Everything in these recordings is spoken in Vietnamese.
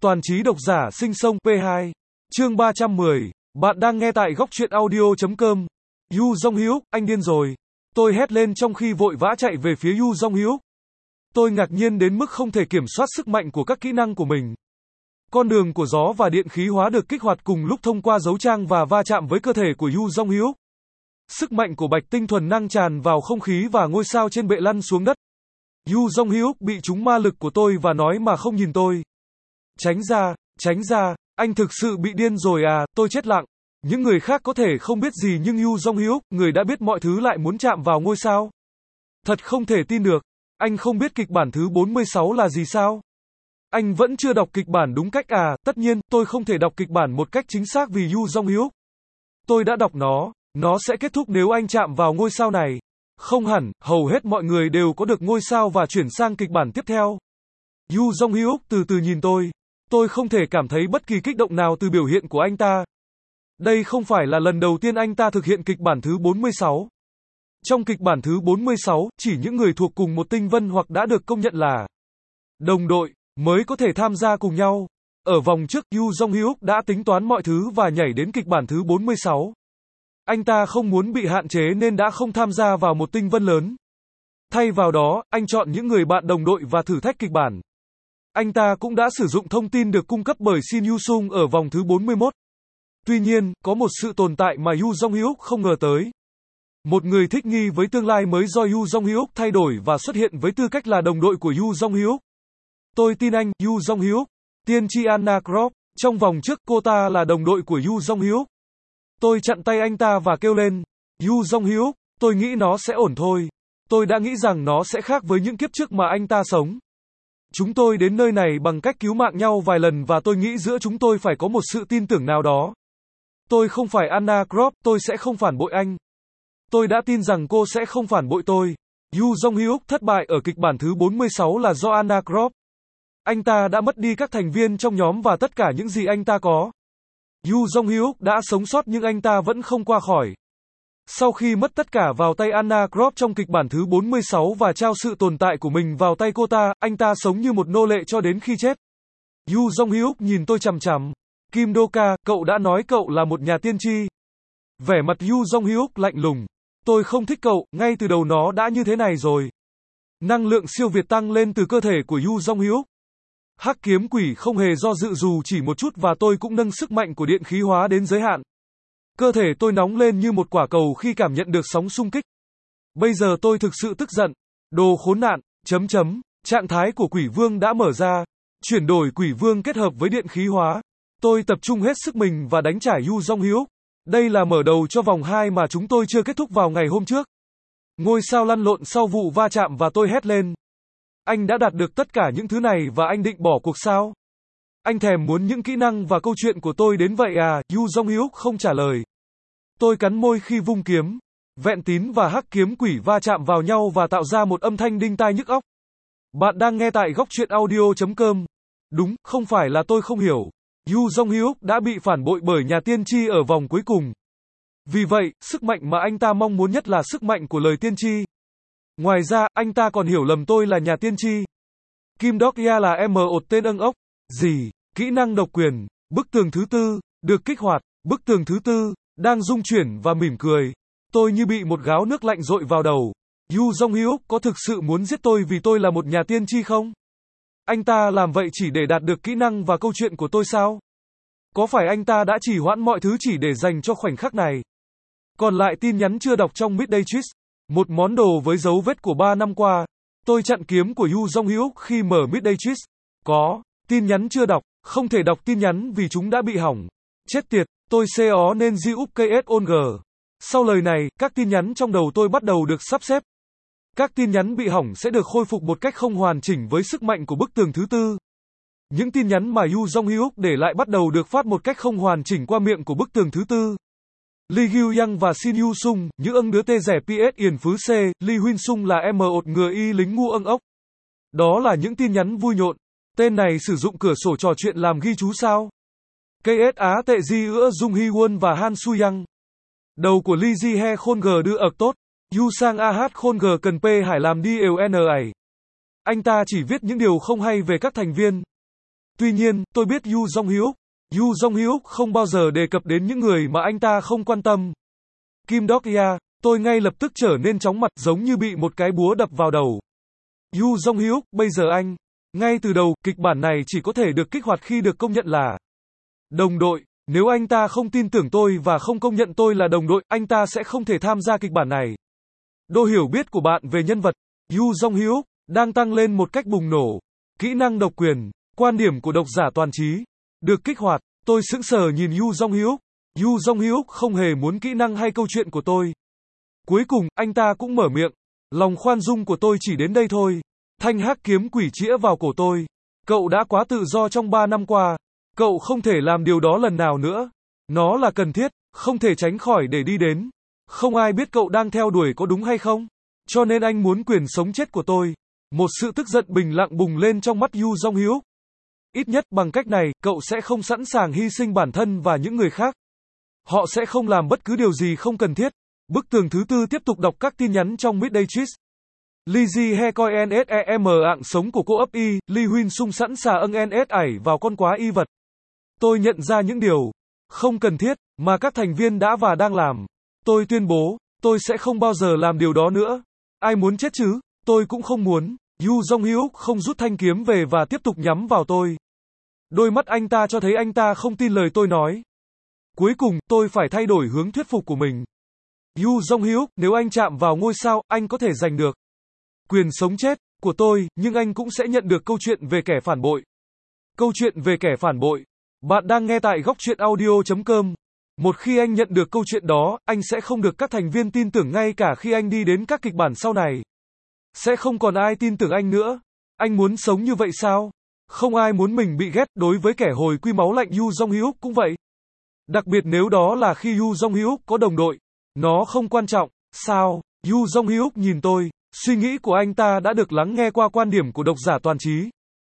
Toàn trí độc giả sinh sông P2. Chương 310. Bạn đang nghe tại góc truyện audio.com. Yu Jong-hyuk, anh điên rồi. Tôi hét lên trong khi vội vã chạy về phía Yu Jong-hyuk. Tôi ngạc nhiên đến mức không thể kiểm soát sức mạnh của các kỹ năng của mình. Con đường của gió và điện khí hóa được kích hoạt cùng lúc thông qua dấu trang và va chạm với cơ thể của Yu Jong-hyuk. Sức mạnh của bạch tinh thuần năng tràn vào không khí và ngôi sao trên bệ lăn xuống đất. Yu Jong-hyuk bị trúng ma lực của tôi và nói mà không nhìn tôi. Tránh ra, anh thực sự bị điên rồi à, tôi chết lặng. Những người khác có thể không biết gì nhưng Yu Jong-hyuk, người đã biết mọi thứ lại muốn chạm vào ngôi sao. Thật không thể tin được. Anh không biết kịch bản thứ 46 là gì sao? Anh vẫn chưa đọc kịch bản đúng cách à? Tất nhiên, tôi không thể đọc kịch bản một cách chính xác vì Yu Jong-hyuk. Tôi đã đọc nó sẽ kết thúc nếu anh chạm vào ngôi sao này. Không hẳn, hầu hết mọi người đều có được ngôi sao và chuyển sang kịch bản tiếp theo. Yu Jong-hyuk từ từ nhìn tôi không thể cảm thấy bất kỳ kích động nào từ biểu hiện của anh ta. Đây không phải là lần đầu tiên anh ta thực hiện kịch bản thứ 46. Trong kịch bản thứ 46, chỉ những người thuộc cùng một tinh vân hoặc đã được công nhận là đồng đội mới có thể tham gia cùng nhau. Ở vòng trước, Yu Jong-hyuk đã tính toán mọi thứ và nhảy đến kịch bản thứ 46. Anh ta không muốn bị hạn chế nên đã không tham gia vào một tinh vân lớn. Thay vào đó, anh chọn những người bạn đồng đội và thử thách kịch bản. Anh ta cũng đã sử dụng thông tin được cung cấp bởi Shin Yu-sung ở vòng thứ 41. Tuy nhiên, có một sự tồn tại mà Yu Jong-hyuk không ngờ tới. Một người thích nghi với tương lai mới do Yu Jong-hyuk thay đổi và xuất hiện với tư cách là đồng đội của Yu Jong-hyuk. Tôi tin anh, Yu Jong-hyuk. Tiên tri Anna Krop. Trong vòng trước, cô ta là đồng đội của Yu Jong-hyuk. Tôi chặn tay anh ta và kêu lên. Yu Jong-hyuk, tôi nghĩ nó sẽ ổn thôi. Tôi đã nghĩ rằng nó sẽ khác với những kiếp trước mà anh ta sống. Chúng tôi đến nơi này bằng cách cứu mạng nhau vài lần và tôi nghĩ giữa chúng tôi phải có một sự tin tưởng nào đó. Tôi không phải Anna Krop, tôi sẽ không phản bội anh. Tôi đã tin rằng cô sẽ không phản bội tôi. Yu Jong-hyuk thất bại ở kịch bản thứ 46 là do Anna Krop. Anh ta đã mất đi các thành viên trong nhóm và tất cả những gì anh ta có. Yu Jong-hyuk đã sống sót nhưng anh ta vẫn không qua khỏi. Sau khi mất tất cả vào tay Anna Krop trong kịch bản thứ 46 và trao sự tồn tại của mình vào tay cô ta, anh ta sống như một nô lệ cho đến khi chết. Yu Jong-hyuk nhìn tôi chằm chằm. Kim Do-ka, cậu đã nói cậu là một nhà tiên tri. Vẻ mặt Yu Jong-hyuk lạnh lùng. Tôi không thích cậu, ngay từ đầu nó đã như thế này rồi. Năng lượng siêu việt tăng lên từ cơ thể của Yu Jong-hyuk. Hắc kiếm quỷ không hề do dự dù chỉ một chút và tôi cũng nâng sức mạnh của điện khí hóa đến giới hạn. Cơ thể tôi nóng lên như một quả cầu khi cảm nhận được sóng xung kích. Bây giờ tôi thực sự tức giận. Đồ khốn nạn, trạng thái của quỷ vương đã mở ra. Chuyển đổi quỷ vương kết hợp với điện khí hóa. Tôi tập trung hết sức mình và đánh trả Yu Jong-hyuk. Đây là mở đầu cho vòng 2 mà chúng tôi chưa kết thúc vào ngày hôm trước. Ngôi sao lăn lộn sau vụ va chạm và tôi hét lên. Anh đã đạt được tất cả những thứ này và anh định bỏ cuộc sao? Anh thèm muốn những kỹ năng và câu chuyện của tôi đến vậy à? Yu Jong-hyuk không trả lời. Tôi cắn môi khi vung kiếm. Vẹn tín và hắc kiếm quỷ va chạm vào nhau và tạo ra một âm thanh đinh tai nhức óc. Bạn đang nghe tại góc truyện audio.com. Đúng, không phải là tôi không hiểu. Yu Jong-hyuk đã bị phản bội bởi nhà tiên tri ở vòng cuối cùng. Vì vậy, sức mạnh mà anh ta mong muốn nhất là sức mạnh của lời tiên tri. Ngoài ra, anh ta còn hiểu lầm tôi là nhà tiên tri. Kim Do-ka là một tên âng ốc. Gì? Kỹ năng độc quyền. Bức tường thứ tư được kích hoạt. Bức tường thứ tư đang rung chuyển và mỉm cười. Tôi như bị một gáo nước lạnh dội vào đầu. Yu Jong-hyuk có thực sự muốn giết tôi vì tôi là một nhà tiên tri không? Anh ta làm vậy chỉ để đạt được kỹ năng và câu chuyện của tôi sao? Có phải anh ta đã trì hoãn mọi thứ chỉ để dành cho khoảnh khắc này? Còn lại tin nhắn chưa đọc trong Midday Twist. Một món đồ với dấu vết của 3 năm qua. Tôi chặn kiếm của Yu Jong-hyuk khi mở Midday Twist. Có tin nhắn chưa đọc, không thể đọc tin nhắn vì chúng đã bị hỏng. Chết tiệt, tôi CO nên di úp KS on G. Sau lời này, các tin nhắn trong đầu tôi bắt đầu được sắp xếp. Các tin nhắn bị hỏng sẽ được khôi phục một cách không hoàn chỉnh với sức mạnh của bức tường thứ tư. Những tin nhắn mà Yu Jong-hyuk để lại bắt đầu được phát một cách không hoàn chỉnh qua miệng của bức tường thứ tư. Lee Gyu-yang và Shin Yu-sung, những âng đứa tê rẻ PS Yển Phứ C, Lee Huynh-sung là một người y lính ngu âng ốc. Đó là những tin nhắn vui nhộn. Tên này sử dụng cửa sổ trò chuyện làm ghi chú sao? KS Á tệ di ữa Jung Hee-won và Han Su-yang. Đầu của Lee Ji-he khôn g đưa ợc tốt. Yu sang AH khôn g cần P hải làm đi ều N ẩy. Anh ta chỉ viết những điều không hay về các thành viên. Tuy nhiên, tôi biết Yu Jong-hyuk. Yu Jong-hyuk không bao giờ đề cập đến những người mà anh ta không quan tâm. Kim Dok-ya, tôi ngay lập tức trở nên chóng mặt giống như bị một cái búa đập vào đầu. Yu Jong-hyuk, bây giờ anh. Ngay từ đầu, kịch bản này chỉ có thể được kích hoạt khi được công nhận là đồng đội. Nếu anh ta không tin tưởng tôi và không công nhận tôi là đồng đội, anh ta sẽ không thể tham gia kịch bản này. Độ hiểu biết của bạn về nhân vật Yu Jong-hyuk đang tăng lên một cách bùng nổ. Kỹ năng độc quyền, quan điểm của độc giả toàn trí được kích hoạt. Tôi sững sờ nhìn Yu Jong-hyuk. Yu Jong-hyuk không hề muốn kỹ năng hay câu chuyện của tôi. Cuối cùng, anh ta cũng mở miệng. Lòng khoan dung của tôi chỉ đến đây thôi. Thanh hắc kiếm quỷ chĩa vào cổ tôi. Cậu đã quá tự do trong 3 năm qua. Cậu không thể làm điều đó lần nào nữa. Nó là cần thiết, không thể tránh khỏi để đi đến. Không ai biết cậu đang theo đuổi có đúng hay không. Cho nên anh muốn quyền sống chết của tôi. Một sự tức giận bình lặng bùng lên trong mắt Yu Jong-hyuk. Ít nhất bằng cách này, cậu sẽ không sẵn sàng hy sinh bản thân và những người khác. Họ sẽ không làm bất cứ điều gì không cần thiết. Bức tường thứ tư tiếp tục đọc các tin nhắn trong Midday Chat. Lee Ji he coi NSEM ạng sống của cô ấp y, Lee Huynh sung sẵn xà âng NS ảy vào con quá y vật. Tôi nhận ra những điều không cần thiết mà các thành viên đã và đang làm. Tôi tuyên bố, tôi sẽ không bao giờ làm điều đó nữa. Ai muốn chết chứ? Tôi cũng không muốn. Yu Jong-hyuk không rút thanh kiếm về và tiếp tục nhắm vào tôi. Đôi mắt anh ta cho thấy anh ta không tin lời tôi nói. Cuối cùng, tôi phải thay đổi hướng thuyết phục của mình. Yu Jong-hyuk, nếu anh chạm vào ngôi sao, anh có thể giành được quyền sống chết của tôi, nhưng anh cũng sẽ nhận được câu chuyện về kẻ phản bội. Câu chuyện về kẻ phản bội. Bạn đang nghe tại góc truyện audio.com. Một khi anh nhận được câu chuyện đó, anh sẽ không được các thành viên tin tưởng ngay cả khi anh đi đến các kịch bản sau này. Sẽ không còn ai tin tưởng anh nữa. Anh muốn sống như vậy sao? Không ai muốn mình bị ghét. Đối với kẻ hồi quy máu lạnh Yu Jong-hyuk cũng vậy. Đặc biệt nếu đó là khi Yu Jong-hyuk có đồng đội. Nó không quan trọng. Sao? Yu Jong-hyuk nhìn tôi. Suy nghĩ của anh ta đã được lắng nghe qua quan điểm của độc giả toàn trí.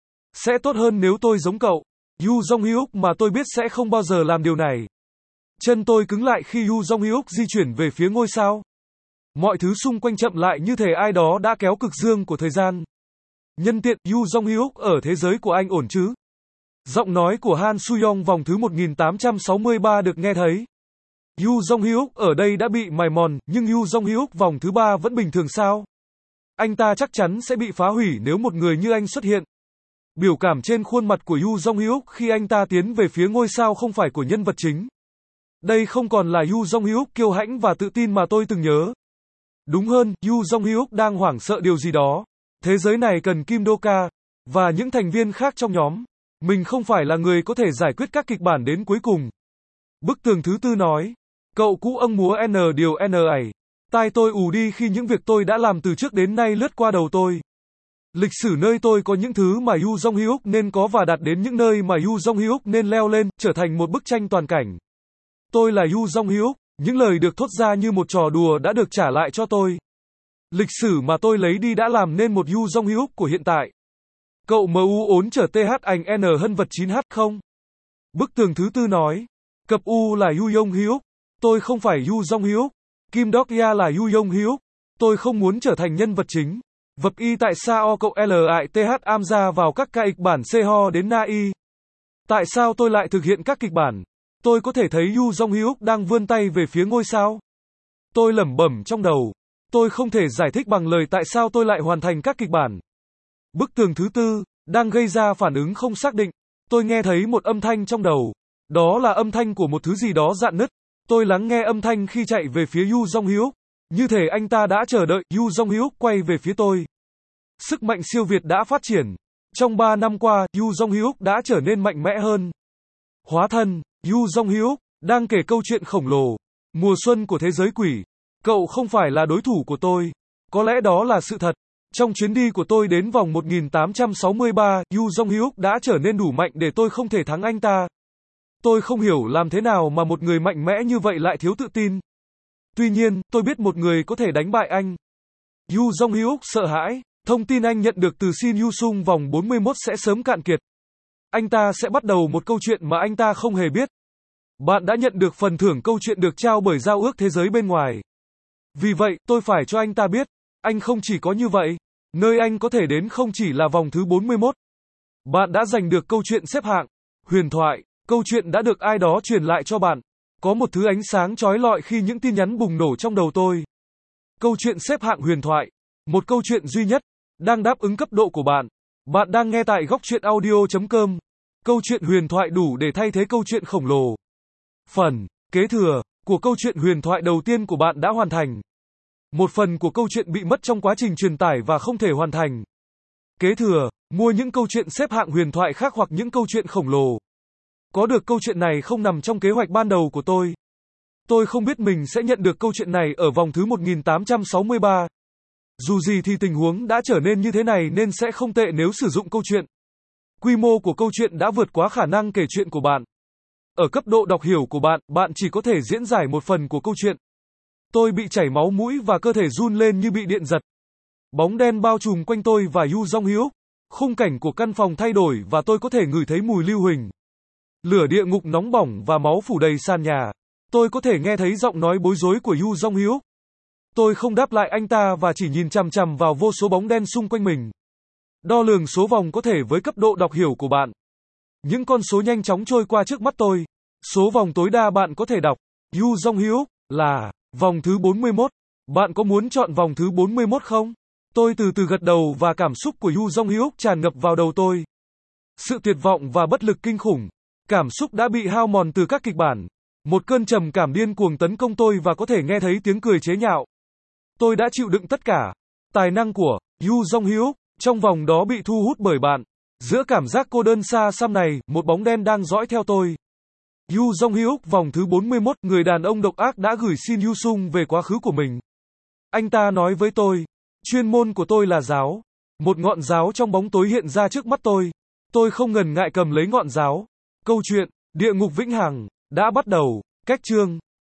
Sẽ tốt hơn nếu tôi giống cậu. Yu Jong-hyuk mà tôi biết sẽ không bao giờ làm điều này. Chân tôi cứng lại khi Yu Jong-hyuk di chuyển về phía ngôi sao. Mọi thứ xung quanh chậm lại như thể ai đó đã kéo cực dương của thời gian. Nhân tiện, Yu Jong-hyuk ở thế giới của anh ổn chứ? Giọng nói của Han Soo-young vòng thứ 1863 được nghe thấy. Yu Jong-hyuk ở đây đã bị mài mòn, nhưng Yu Jong-hyuk vòng thứ 3 vẫn bình thường sao? Anh ta chắc chắn sẽ bị phá hủy nếu một người như anh xuất hiện. Biểu cảm trên khuôn mặt của Yu Jong-hyuk khi anh ta tiến về phía ngôi sao không phải của nhân vật chính. Đây không còn là Yu Jong-hyuk kiêu hãnh và tự tin mà tôi từng nhớ. Đúng hơn, Yu Jong-hyuk đang hoảng sợ điều gì đó. Thế giới này cần Kim Do-ka và những thành viên khác trong nhóm. Mình không phải là người có thể giải quyết các kịch bản đến cuối cùng. Bức tường thứ tư nói. Cậu cũ âng múa N điều N ảy. Tai tôi ù đi khi những việc tôi đã làm từ trước đến nay lướt qua đầu tôi. Lịch sử nơi tôi có những thứ mà Yu Jong-hyuk nên có và đạt đến những nơi mà Yu Jong-hyuk nên leo lên, trở thành một bức tranh toàn cảnh. Tôi là Yu Jong-hyuk, những lời được thốt ra như một trò đùa đã được trả lại cho tôi. Lịch sử mà tôi lấy đi đã làm nên một Yu Jong-hyuk của hiện tại. Cậu MU ốn chở TH ảnh N hân vật 9H không? Bức tường thứ tư nói. Cặp U là Yu Jong-hyuk. Tôi không phải Yu Jong-hyuk. Kim Dok-ya là Yu Jong-hyuk. Tôi không muốn trở thành nhân vật chính. Vập y tại sao cậu L ại TH am ra vào các ca kịch bản C ho đến na y. Tại sao tôi lại thực hiện các kịch bản? Tôi có thể thấy Yu Jong-hyuk đang vươn tay về phía ngôi sao. Tôi lẩm bẩm trong đầu. Tôi không thể giải thích bằng lời tại sao tôi lại hoàn thành các kịch bản. Bức tường thứ tư đang gây ra phản ứng không xác định. Tôi nghe thấy một âm thanh trong đầu. Đó là âm thanh của một thứ gì đó rạn nứt. Tôi lắng nghe âm thanh khi chạy về phía Yu Jong-hyuk. Như thể anh ta đã chờ đợi. Yu Jong-hyuk quay về phía tôi. Sức mạnh siêu việt đã phát triển. Trong 3 năm qua, Yu Jong-hyuk đã trở nên mạnh mẽ hơn. Hóa thân, Yu Jong-hyuk đang kể câu chuyện khổng lồ. Mùa xuân của thế giới quỷ. Cậu không phải là đối thủ của tôi. Có lẽ đó là sự thật. Trong chuyến đi của tôi đến vòng 1863, Yu Jong-hyuk đã trở nên đủ mạnh để tôi không thể thắng anh ta. Tôi không hiểu làm thế nào mà một người mạnh mẽ như vậy lại thiếu tự tin. Tuy nhiên, tôi biết một người có thể đánh bại anh. Yu Jong-hyuk sợ hãi. Thông tin anh nhận được từ Shin Yu-sung vòng 41 sẽ sớm cạn kiệt. Anh ta sẽ bắt đầu một câu chuyện mà anh ta không hề biết. Bạn đã nhận được phần thưởng câu chuyện được trao bởi giao ước thế giới bên ngoài. Vì vậy, tôi phải cho anh ta biết. Anh không chỉ có như vậy. Nơi anh có thể đến không chỉ là vòng thứ 41. Bạn đã giành được câu chuyện xếp hạng. Huyền thoại, câu chuyện đã được ai đó truyền lại cho bạn. Có một thứ ánh sáng chói lọi khi những tin nhắn bùng nổ trong đầu tôi. Câu chuyện xếp hạng huyền thoại. Một câu chuyện duy nhất, đang đáp ứng cấp độ của bạn. Bạn đang nghe tại góc truyện audio.com. Câu chuyện huyền thoại đủ để thay thế câu chuyện khổng lồ. Phần kế thừa của câu chuyện huyền thoại đầu tiên của bạn đã hoàn thành. Một phần của câu chuyện bị mất trong quá trình truyền tải và không thể hoàn thành. Kế thừa, mua những câu chuyện xếp hạng huyền thoại khác hoặc những câu chuyện khổng lồ. Có được câu chuyện này không nằm trong kế hoạch ban đầu của tôi. Tôi không biết mình sẽ nhận được câu chuyện này ở vòng thứ 1863. Dù gì thì tình huống đã trở nên như thế này nên sẽ không tệ nếu sử dụng câu chuyện. Quy mô của câu chuyện đã vượt quá khả năng kể chuyện của bạn. Ở cấp độ đọc hiểu của bạn, bạn chỉ có thể diễn giải một phần của câu chuyện. Tôi bị chảy máu mũi và cơ thể run lên như bị điện giật. Bóng đen bao trùm quanh tôi và Yu Jong Hyuk. Khung cảnh của căn phòng thay đổi và tôi có thể ngửi thấy mùi lưu huỳnh. Lửa địa ngục nóng bỏng và máu phủ đầy sàn nhà. Tôi có thể nghe thấy giọng nói bối rối của Yu Jong Hyuk. Tôi không đáp lại anh ta và chỉ nhìn chằm chằm vào vô số bóng đen xung quanh mình. Đo lường số vòng có thể với cấp độ đọc hiểu của bạn. Những con số nhanh chóng trôi qua trước mắt tôi. Số vòng tối đa bạn có thể đọc. Yu Jong Hyuk là vòng thứ 41. Bạn có muốn chọn vòng thứ 41 không? Tôi từ từ gật đầu và cảm xúc của Yu Jong Hyuk tràn ngập vào đầu tôi. Sự tuyệt vọng và bất lực kinh khủng. Cảm xúc đã bị hao mòn từ các kịch bản. Một cơn trầm cảm điên cuồng tấn công tôi và có thể nghe thấy tiếng cười chế nhạo. Tôi đã chịu đựng tất cả. Tài năng của Yu Jong Hyuk trong vòng đó bị thu hút bởi bạn. Giữa cảm giác cô đơn xa xăm này, một bóng đen đang dõi theo tôi. Yu Jong Hyuk vòng thứ 41, người đàn ông độc ác đã gửi xin Yu Sung về quá khứ của mình. Anh ta nói với tôi, chuyên môn của tôi là giáo. Một ngọn giáo trong bóng tối hiện ra trước mắt tôi. Tôi không ngần ngại cầm lấy ngọn giáo. Câu chuyện, địa ngục vĩnh hằng, đã bắt đầu. Cách chương.